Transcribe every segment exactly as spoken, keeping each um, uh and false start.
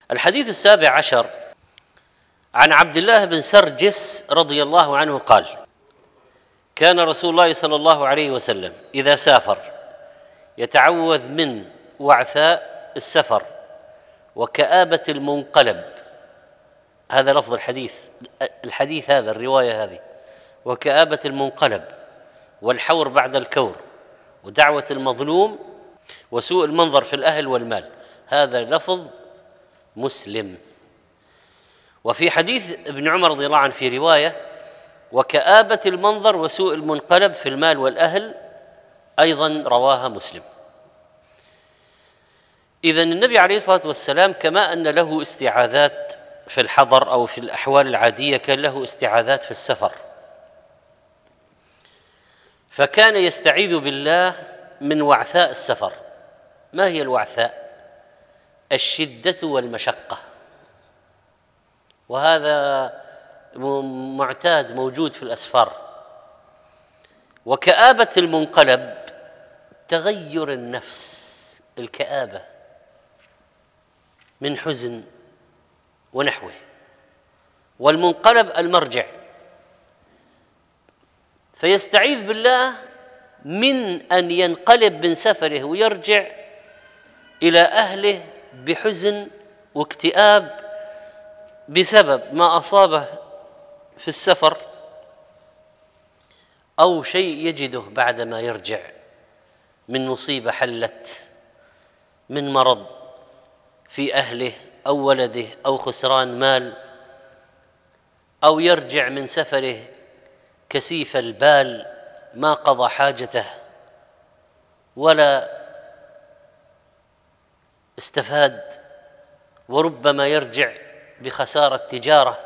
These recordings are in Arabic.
الحديث السابع عشر عن عبد الله بن سرجس رضي الله عنه قال: كان رسول الله صلى الله عليه وسلم إذا سافر يتعوذ من وعثاء السفر وكآبة المنقلب. هذا لفظ الحديث الحديث هذا الرواية هذه: وكآبة المنقلب، والحور بعد الكور، ودعوة المظلوم، وسوء المنظر في الأهل والمال. هذا لفظ مسلم. وفي حديث ابن عمر رضي الله عنه في رواية: وكآبة المنظر وسوء المنقلب في المال والأهل، أيضا رواها مسلم. إذن النبي عليه الصلاة والسلام كما أن له استعاذات في الحضر أو في الأحوال العادية، كان له استعاذات في السفر، فكان يستعيذ بالله من وعثاء السفر. ما هي الوعثاء؟ الشدة والمشقة، وهذا معتاد موجود في الأسفار. وكآبة المنقلب تغير النفس، الكآبة من حزن ونحوه. والمنقلب المرجع، فيستعيذ بالله من أن ينقلب من سفره ويرجع إلى أهله بحزن واكتئاب بسبب ما أصابه في السفر، أو شيء يجده بعدما يرجع من مصيبة حلت، من مرض في أهله أو ولده أو خسران مال، أو يرجع من سفره كسيف البال ما قضى حاجته ولا استفاد، وربما يرجع بخسارة تجارة،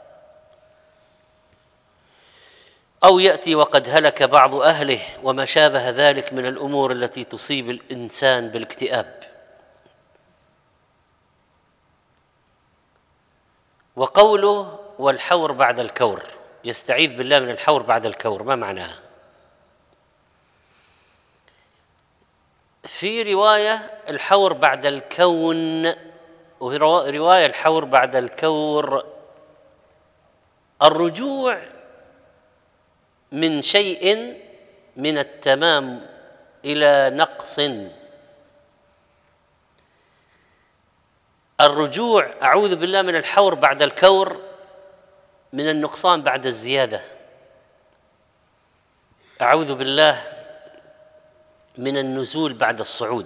أو يأتي وقد هلك بعض أهله وما شابه ذلك من الأمور التي تصيب الإنسان بالاكتئاب. وقوله والحور بعد الكور، يستعيذ بالله من الحور بعد الكور، ما معناها؟ في رواية الحور بعد الكون، وفي رواية الحور بعد الكور الرجوع من شيء من التمام إلى نقص. الرجوع، أعوذ بالله من الحور بعد الكور، من النقصان بعد الزيادة. أعوذ بالله من النزول بعد الصعود.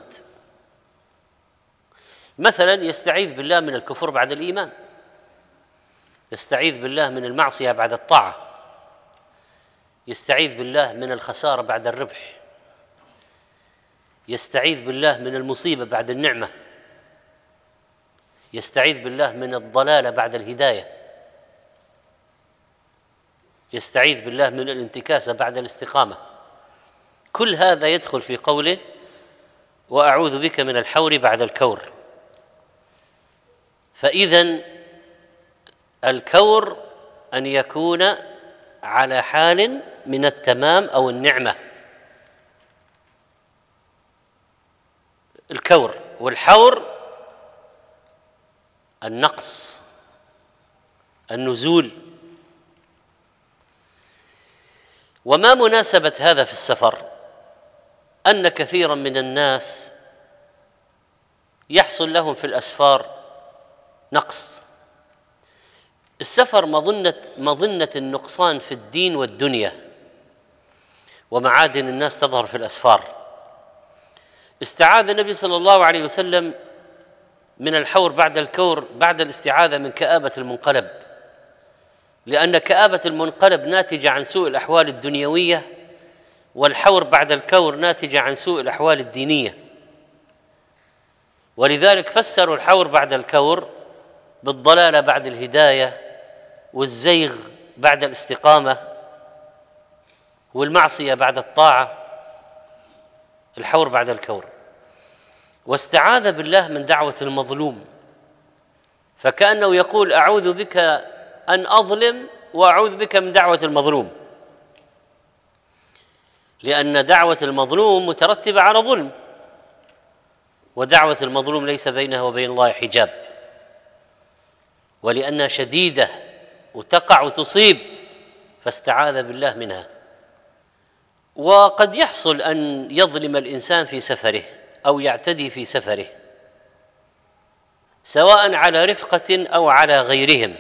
مثلا يستعيذ بالله من الكفر بعد الإيمان، يستعيذ بالله من المعصية بعد الطاعة، يستعيذ بالله من الخسارة بعد الربح، يستعيذ بالله من المصيبة بعد النعمة، يستعيذ بالله من الضلالة بعد الهداية، يستعيذ بالله من الانتكاسة بعد الاستقامة. كل هذا يدخل في قوله وأعوذ بك من الحور بعد الكور. فإذن الكور أن يكون على حال من التمام أو النعمة، الكور. والحور النقص، النزول. وما مناسبة هذا في السفر؟ أن كثيرا من الناس يحصل لهم في الأسفار نقص. السفر مظنة مظنة النقصان في الدين والدنيا، ومعادن الناس تظهر في الأسفار. استعاذ النبي صلى الله عليه وسلم من الحور بعد الكور بعد الاستعاذة من كآبة المنقلب، لأن كآبة المنقلب ناتجة عن سوء الأحوال الدنيوية، والحور بعد الكور ناتجة عن سوء الأحوال الدينية. ولذلك فسروا الحور بعد الكور بالضلالة بعد الهداية، والزيغ بعد الاستقامة، والمعصية بعد الطاعة. الحور بعد الكور. واستعاذ بالله من دعوة المظلوم، فكأنه يقول أعوذ بك أن أظلم وأعوذ بك من دعوة المظلوم، لأن دعوة المظلوم مترتبة على ظلم، ودعوة المظلوم ليس بينها وبين الله حجاب. ولأنها شديدة وتقع وتصيب، فاستعاذ بالله منها. وقد يحصل أن يظلم الإنسان في سفره أو يعتدي في سفره، سواء على رفقة أو على غيرهم.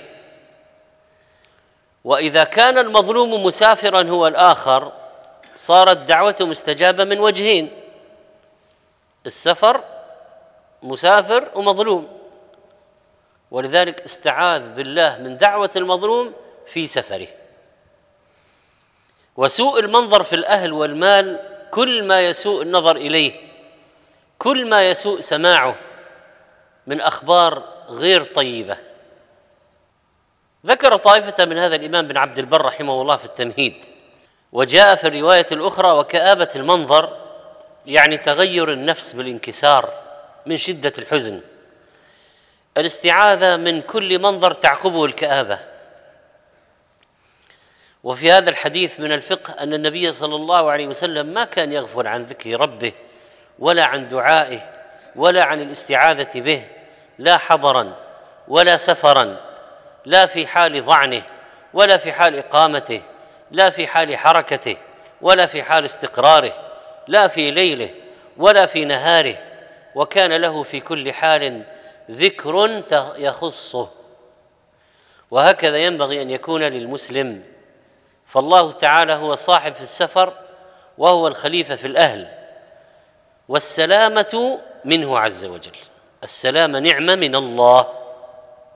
وإذا كان المظلوم مسافرا هو الآخر صارت دعوته مستجابة من وجهين: السفر مسافر ومظلوم، ولذلك استعاذ بالله من دعوة المظلوم في سفره. وسوء المنظر في الأهل والمال كل ما يسوء النظر إليه، كل ما يسوء سماعه من أخبار غير طيبة. ذكر طائفة من هذا الإمام بن عبد البر رحمه الله في التمهيد، وجاء في الرواية الأخرى: وكآبة المنظر يعني تغير النفس بالانكسار من شدة الحزن. الاستعاذة من كل منظر تعقبه الكآبة. وفي هذا الحديث من الفقه أن النبي صلى الله عليه وسلم ما كان يغفل عن ذكر ربه ولا عن دعائه ولا عن الاستعاذة به، لا حضرا ولا سفرا، لا في حال ظعنه ولا في حال إقامته، لا في حال حركته ولا في حال استقراره، لا في ليله ولا في نهاره، وكان له في كل حال ذكر يخصه. وهكذا ينبغي أن يكون للمسلم، فالله تعالى هو صاحب في السفر وهو الخليفة في الأهل، والسلامة منه عز وجل. السلامة نعمة من الله.